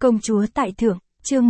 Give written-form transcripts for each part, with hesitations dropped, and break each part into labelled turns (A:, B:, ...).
A: Công chúa tại thượng, chương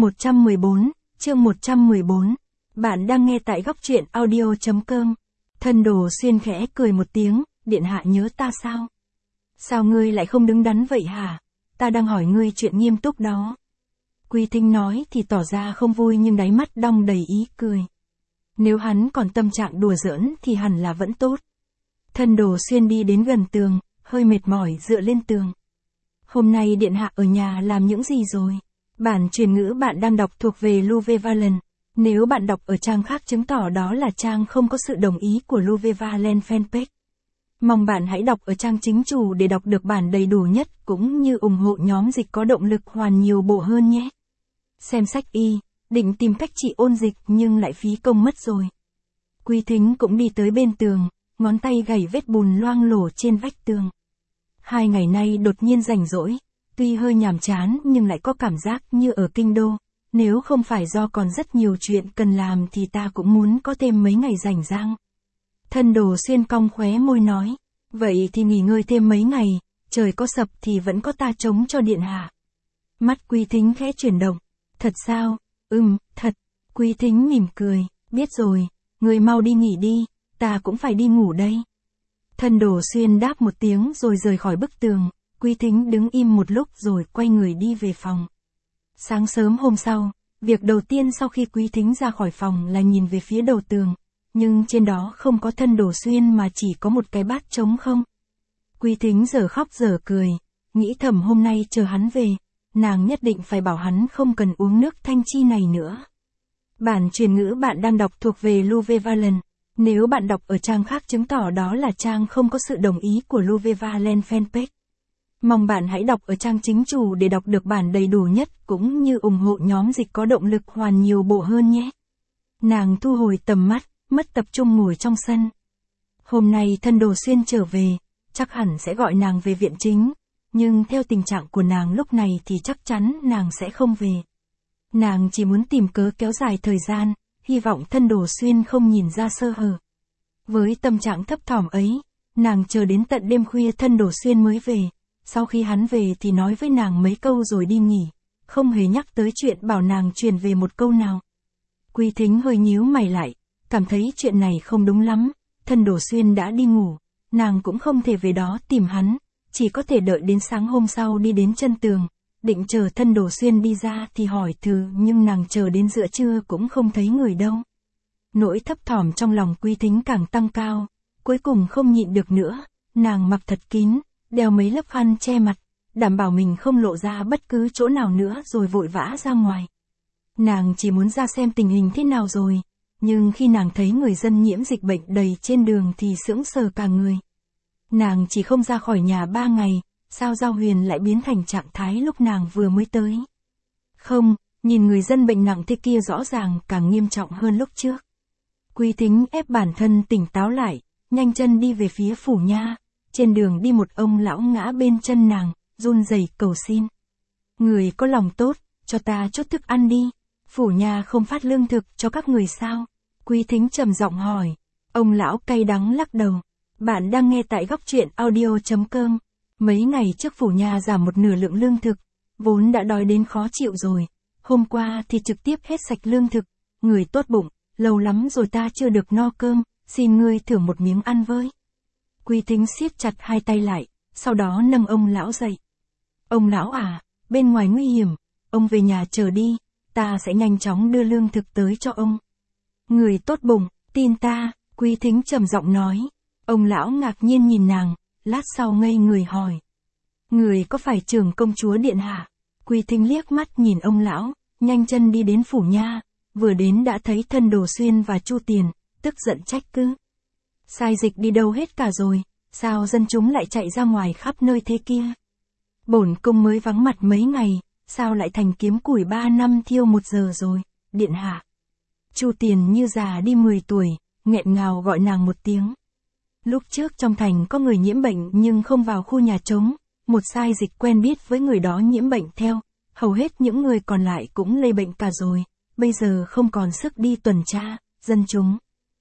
A: 114. Bạn đang nghe tại góc truyện audio.com. Thân Đồ Xuyên khẽ cười một tiếng, điện hạ nhớ ta sao? Sao ngươi lại không đứng đắn vậy hả? Ta đang hỏi ngươi chuyện nghiêm túc đó. Quy Thính nói thì tỏ ra không vui nhưng đáy mắt đong đầy ý cười. Nếu hắn còn tâm trạng đùa giỡn thì hẳn là vẫn tốt. Thân Đồ Xuyên đi đến gần tường, hơi mệt mỏi dựa lên tường. Hôm nay điện hạ ở nhà làm những gì rồi? Bản truyền ngữ bạn đang đọc thuộc về Luvevallen. Nếu bạn đọc ở trang khác chứng tỏ đó là trang không có sự đồng ý của Luvevallen fanpage. Mong bạn hãy đọc ở trang chính chủ để đọc được bản đầy đủ nhất cũng như ủng hộ nhóm dịch có động lực hoàn nhiều bộ hơn nhé. Xem sách y, định tìm cách trị ôn dịch nhưng lại phí công mất rồi. Quy Thính cũng đi tới bên tường, ngón tay gảy vết bùn loang lổ trên vách tường. 2 ngày nay đột nhiên rảnh rỗi, tuy hơi nhàm chán nhưng lại có cảm giác như ở kinh đô. Nếu không phải do còn rất nhiều chuyện cần làm thì ta cũng muốn có thêm mấy ngày rảnh rang. Thân Đồ Xuyên cong khóe môi nói, vậy thì nghỉ ngơi thêm mấy ngày, trời có sập thì vẫn có ta chống cho điện hạ. Mắt Quy Thính khẽ chuyển động, thật sao? Thật. Quy Thính mỉm cười, biết rồi, ngươi mau đi nghỉ đi, ta cũng phải đi ngủ đây. Thân Đồ Xuyên đáp một tiếng rồi rời khỏi bức tường, Quy Thính đứng im một lúc rồi quay người đi về phòng. Sáng sớm hôm sau, việc đầu tiên sau khi Quy Thính ra khỏi phòng là nhìn về phía đầu tường, nhưng trên đó không có Thân Đồ Xuyên mà chỉ có một cái bát trống không. Quy Thính giờ khóc giờ cười, nghĩ thầm hôm nay chờ hắn về, nàng nhất định phải bảo hắn không cần uống nước thanh chi này nữa. Bản truyền ngữ bạn đang đọc thuộc về Luvevallen. Nếu bạn đọc ở trang khác chứng tỏ đó là trang không có sự đồng ý của Luvevallen fanpage. Mong bạn hãy đọc ở trang chính chủ để đọc được bản đầy đủ nhất cũng như ủng hộ nhóm dịch có động lực hoàn nhiều bộ hơn nhé. Nàng thu hồi tầm mắt, mất tập trung ngồi trong sân. Hôm nay Thân Đồ Xuyên trở về, chắc hẳn sẽ gọi nàng về viện chính, nhưng theo tình trạng của nàng lúc này thì chắc chắn nàng sẽ không về. Nàng chỉ muốn tìm cớ kéo dài thời gian, hy vọng Thân Đồ Xuyên không nhìn ra sơ hở. Với tâm trạng thấp thỏm ấy, nàng chờ đến tận đêm khuya Thân Đồ Xuyên mới về. Sau khi hắn về thì nói với nàng mấy câu rồi đi nghỉ, không hề nhắc tới chuyện bảo nàng truyền về một câu nào. Quy Thính hơi nhíu mày lại, cảm thấy chuyện này không đúng lắm, Thân Đồ Xuyên đã đi ngủ, nàng cũng không thể về đó tìm hắn, chỉ có thể đợi đến sáng hôm sau đi đến chân tường, định chờ Thân Đồ Xuyên đi ra thì hỏi thử nhưng nàng chờ đến giữa trưa cũng không thấy người đâu. Nỗi thấp thỏm trong lòng Quy Thính càng tăng cao, cuối cùng không nhịn được nữa, nàng mặc thật kín, đeo mấy lớp khăn che mặt, đảm bảo mình không lộ ra bất cứ chỗ nào nữa rồi vội vã ra ngoài. Nàng chỉ muốn ra xem tình hình thế nào rồi, nhưng khi nàng thấy người dân nhiễm dịch bệnh đầy trên đường thì sững sờ cả người. Nàng chỉ không ra khỏi nhà 3 ngày, sao Giao Huyền lại biến thành trạng thái lúc nàng vừa mới tới? Không, nhìn người dân bệnh nặng thế kia rõ ràng càng nghiêm trọng hơn lúc trước. Quy Thính ép bản thân tỉnh táo lại, nhanh chân đi về phía phủ nha. Trên đường đi một ông lão ngã bên chân nàng, run rẩy cầu xin. Người có lòng tốt, cho ta chút thức ăn đi. Phủ nhà không phát lương thực cho các người sao? Quy Thính trầm giọng hỏi. Ông lão cay đắng lắc đầu. Bạn đang nghe tại góc truyện audio.com. Mấy ngày trước phủ nhà giảm một nửa lượng lương thực, vốn đã đói đến khó chịu rồi. Hôm qua thì trực tiếp hết sạch lương thực. Người tốt bụng, lâu lắm rồi ta chưa được no cơm, xin ngươi thưởng một miếng ăn với. Quy Thính siết chặt hai tay lại, sau đó nâng ông lão dậy. Ông lão à, bên ngoài nguy hiểm, ông về nhà chờ đi, ta sẽ nhanh chóng đưa lương thực tới cho ông. Người tốt bụng, tin ta, Quy Thính trầm giọng nói. Ông lão ngạc nhiên nhìn nàng, lát sau ngây người hỏi. Người có phải trưởng công chúa điện hạ? Quy Thính liếc mắt nhìn ông lão, nhanh chân đi đến phủ nha, vừa đến đã thấy Thân Đồ Xuyên và Chu Tiền, tức giận trách cứ. Sai dịch đi đâu hết cả rồi, sao dân chúng lại chạy ra ngoài khắp nơi thế kia? Bổn cung mới vắng mặt mấy ngày, sao lại thành kiếm củi 3 năm thiêu 1 giờ rồi, điện hạ. Chu Tiền như già đi 10 tuổi, nghẹn ngào gọi nàng một tiếng. Lúc trước trong thành có người nhiễm bệnh nhưng không vào khu nhà trống, một sai dịch quen biết với người đó nhiễm bệnh theo, hầu hết những người còn lại cũng lây bệnh cả rồi, bây giờ không còn sức đi tuần tra, dân chúng.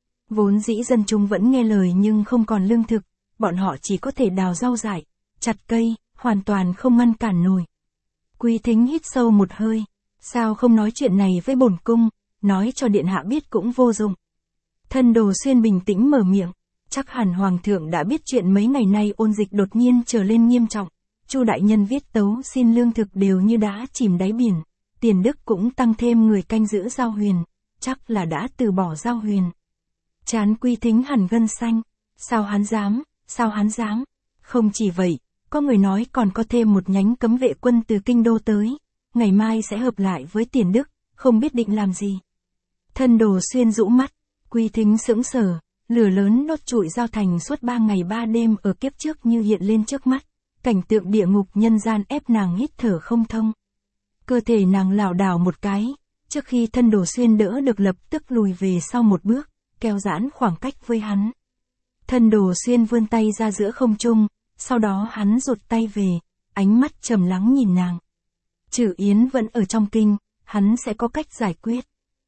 A: Vốn dĩ dân chúng vẫn nghe lời nhưng không còn lương thực, bọn họ chỉ có thể đào rau dại, chặt cây, hoàn toàn không ngăn cản nổi. Quý Thính hít sâu một hơi. Sao không nói chuyện này với bổn cung, nói cho điện hạ biết cũng vô dụng. Thân Đồ Xuyên bình tĩnh mở miệng. Chắc hẳn hoàng thượng đã biết chuyện mấy ngày nay ôn dịch đột nhiên trở lên nghiêm trọng. Chu đại nhân viết tấu xin lương thực đều như đã chìm đáy biển. Tiền Đức cũng tăng thêm người canh giữ giao huyền. Chắc là đã từ bỏ giao huyền. Trán Quý Thính hẳn gân xanh. Sao hắn dám, sao hắn dám. Không chỉ vậy, có người nói còn có thêm một nhánh cấm vệ quân từ kinh đô tới. Ngày mai sẽ hợp lại với Tiền Đức, không biết định làm gì. Thân Đồ Xuyên rũ mắt. Quý Thính sững sờ. Lửa lớn đốt trụi Giao Thành suốt 3 ngày 3 đêm ở kiếp trước như hiện lên trước mắt. Cảnh tượng địa ngục nhân gian ép nàng hít thở không thông. Cơ thể nàng lảo đảo một cái, trước khi Thân Đồ Xuyên đỡ được lập tức lùi về sau một bước, kéo giãn khoảng cách với hắn. Thân Đồ Xuyên vươn tay ra giữa không trung, sau đó hắn rụt tay về, ánh mắt trầm lắng nhìn nàng. Trử Yến vẫn ở trong kinh, hắn sẽ có cách giải quyết.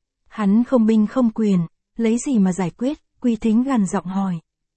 A: Hắn không binh không quyền, lấy gì mà giải quyết? Quý Thính gằn giọng hỏi.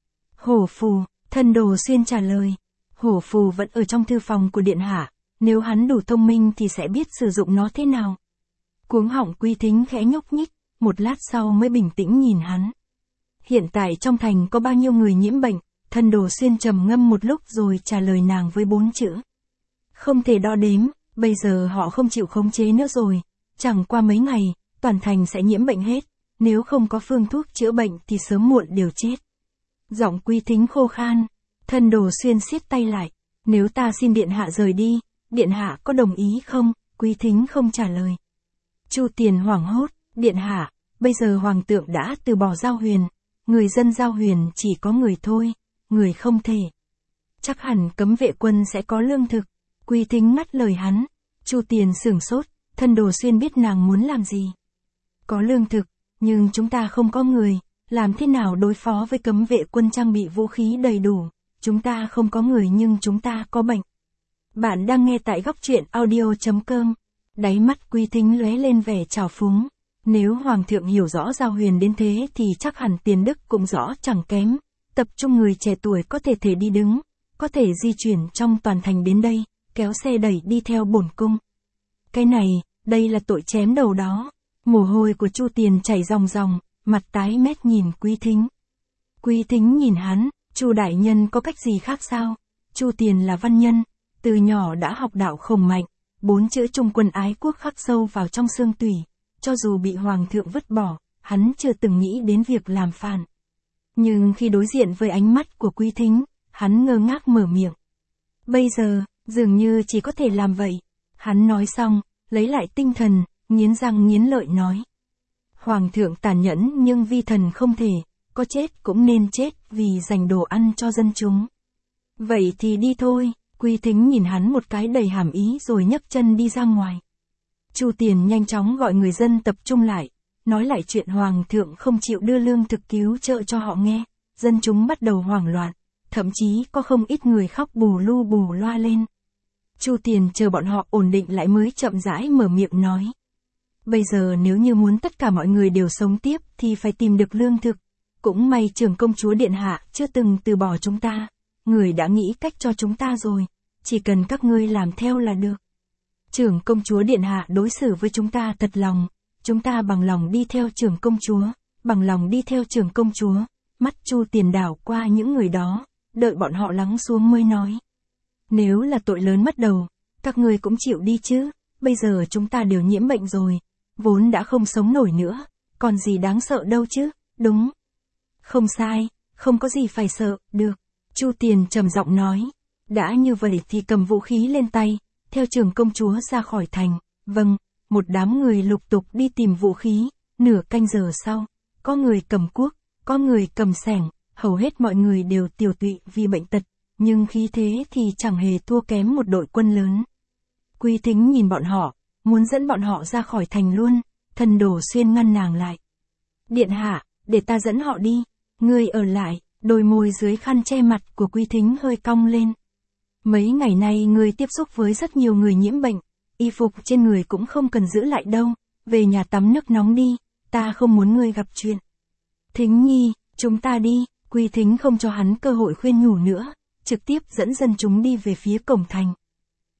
A: Hổ phù, Thân Đồ Xuyên trả lời. Hổ phù vẫn ở trong thư phòng của điện hạ, nếu hắn đủ thông minh thì sẽ biết sử dụng nó thế nào. Cuống họng Quý Thính khẽ nhúc nhích, một lát sau mới bình tĩnh nhìn hắn. Hiện tại trong thành có bao nhiêu người nhiễm bệnh? Thân Đồ Xuyên trầm ngâm một lúc rồi trả lời nàng với 4 chữ. Không thể đo đếm, bây giờ họ không chịu khống chế nữa rồi. Chẳng qua mấy ngày, toàn thành sẽ nhiễm bệnh hết. Nếu không có phương thuốc chữa bệnh thì sớm muộn đều chết. Giọng Quý Thính khô khan. Thân Đồ Xuyên siết tay lại. Nếu ta xin điện hạ rời đi, điện hạ có đồng ý không? Quý Thính không trả lời. Chu Tiền hoảng hốt. Điện hạ, bây giờ hoàng thượng đã từ bỏ giao huyền. Người dân giao huyền chỉ có người thôi, người không thể. Chắc hẳn cấm vệ quân sẽ có lương thực. Quý Thính ngắt lời hắn. Chu Tiền sửng sốt. Thân Đồ Xuyên biết nàng muốn làm gì. Có lương thực, nhưng chúng ta không có người. Làm thế nào đối phó với cấm vệ quân trang bị vũ khí đầy đủ? Chúng ta không có người nhưng chúng ta có bệnh. Bạn đang nghe tại góc truyện audio.com. Đáy mắt Quý Thính lóe lên vẻ trào phúng. Nếu hoàng thượng hiểu rõ giao huyền đến thế thì chắc hẳn Tiền Đức cũng rõ chẳng kém. Tập trung người trẻ tuổi có thể đi đứng, có thể di chuyển trong toàn thành đến đây, kéo xe đẩy đi theo bổn cung. Cái này, đây là tội chém đầu đó. Mồ hôi của Chu Tiền chảy ròng ròng, mặt tái mét nhìn Quý Thính. Quý Thính nhìn hắn. Chu đại nhân có cách gì khác sao? Chu Tiền là văn nhân, từ nhỏ đã học đạo khổng mạnh, 4 chữ trung quân ái quốc khắc sâu vào trong xương tủy. Cho dù bị hoàng thượng vứt bỏ, hắn chưa từng nghĩ đến việc làm phản. Nhưng khi đối diện với ánh mắt của Quý Thính, hắn ngơ ngác mở miệng. Bây giờ, dường như chỉ có thể làm vậy. Hắn nói xong, lấy lại tinh thần, nghiến răng nghiến lợi nói. Hoàng thượng tàn nhẫn nhưng vi thần không thể, có chết cũng nên chết vì dành đồ ăn cho dân chúng. Vậy thì đi thôi. Quý Thính nhìn hắn một cái đầy hàm ý rồi nhấc chân đi ra ngoài. Chu Tiền nhanh chóng gọi người dân tập trung lại, nói lại chuyện hoàng thượng không chịu đưa lương thực cứu trợ cho họ nghe. Dân chúng bắt đầu hoảng loạn, thậm chí có không ít người khóc bù lu bù loa lên. Chu Tiền chờ bọn họ ổn định lại mới chậm rãi mở miệng nói. Bây giờ nếu như muốn tất cả mọi người đều sống tiếp thì phải tìm được lương thực. Cũng may trưởng công chúa điện hạ chưa từng từ bỏ chúng ta. Người đã nghĩ cách cho chúng ta rồi. Chỉ cần các ngươi làm theo là được. Trưởng công chúa điện hạ đối xử với chúng ta thật lòng. Chúng ta bằng lòng đi theo trưởng công chúa. Bằng lòng đi theo trưởng công chúa. Mắt Chu Tiền đảo qua những người đó. Đợi bọn họ lắng xuống mới nói. Nếu là tội lớn mất đầu, các ngươi cũng chịu đi chứ. Bây giờ chúng ta đều nhiễm bệnh rồi. Vốn đã không sống nổi nữa. Còn gì đáng sợ đâu chứ, đúng. Không sai, không có gì phải sợ, được. Chu Tiền trầm giọng nói. Đã như vậy thì cầm vũ khí lên tay, theo trưởng công chúa ra khỏi thành. Vâng, một đám người lục tục đi tìm vũ khí. Nửa canh giờ sau, có người cầm cuốc, có người cầm xẻng, hầu hết mọi người đều tiều tụy vì bệnh tật, nhưng khí thế thì chẳng hề thua kém một đội quân lớn. Quý Thính nhìn bọn họ, muốn dẫn bọn họ ra khỏi thành luôn. Thân Đồ Xuyên ngăn nàng lại. Điện hạ, để ta dẫn họ đi. Ngươi ở lại. Đôi môi dưới khăn che mặt của Quý Thính hơi cong lên. Mấy ngày nay ngươi tiếp xúc với rất nhiều người nhiễm bệnh. Y phục trên người cũng không cần giữ lại đâu. Về nhà tắm nước nóng đi. Ta không muốn ngươi gặp chuyện. Thính nhi, chúng ta đi. Quý Thính không cho hắn cơ hội khuyên nhủ nữa. Trực tiếp dẫn dân chúng đi về phía cổng thành.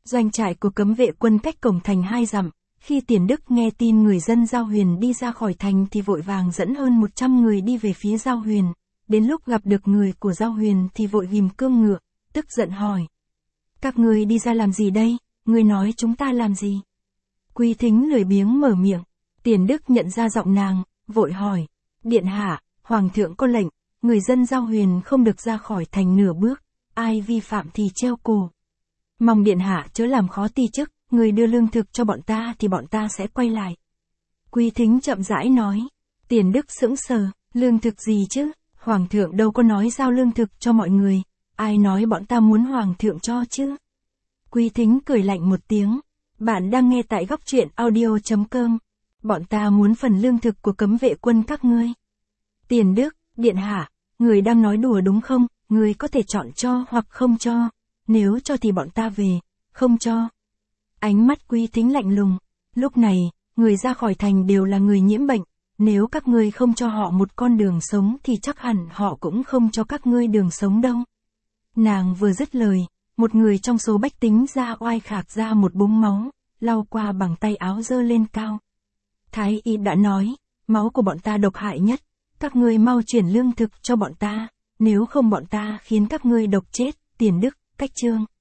A: Doanh trại của cấm vệ quân cách cổng thành 2 dặm. Khi Tiền Đức nghe tin người dân Giao Huyền đi ra khỏi thành thì vội vàng dẫn hơn 100 người đi về phía Giao Huyền. Đến lúc gặp được người của Giao Huyền thì vội ghim cương ngựa, tức giận hỏi. Các ngươi đi ra làm gì đây, ngươi nói chúng ta làm gì? Quý Thính lười biếng mở miệng. Tiền Đức nhận ra giọng nàng, vội hỏi. Điện hạ, Hoàng thượng có lệnh, người dân Giao Huyền không được ra khỏi thành nửa bước, ai vi phạm thì treo cổ. Mong điện hạ chớ làm khó ti chức, người đưa lương thực cho bọn ta thì bọn ta sẽ quay lại. Quý Thính chậm rãi nói. Tiền Đức sững sờ, lương thực gì chứ, Hoàng thượng đâu có nói giao lương thực cho mọi người, ai nói bọn ta muốn Hoàng thượng cho chứ? Quý Thính cười lạnh một tiếng. Bạn đang nghe tại góc truyện audio.com. Bọn ta muốn phần lương thực của cấm vệ quân các ngươi. Tiền Đức, điện hạ, người đang nói đùa đúng không? Người có thể chọn cho hoặc không cho. Nếu cho thì bọn ta về, không cho. Ánh mắt Quý Thính lạnh lùng. Lúc này, người ra khỏi thành đều là người nhiễm bệnh. Nếu các ngươi không cho họ một con đường sống thì chắc hẳn họ cũng không cho các ngươi đường sống đâu. Nàng vừa dứt lời, một người trong số bách tính ra oai khạc ra một búng máu, lau qua bằng tay áo giơ lên cao. Thái y đã nói, máu của bọn ta độc hại nhất, các ngươi mau chuyển lương thực cho bọn ta, nếu không bọn ta khiến các ngươi độc chết. Tiền Đức, cách chương.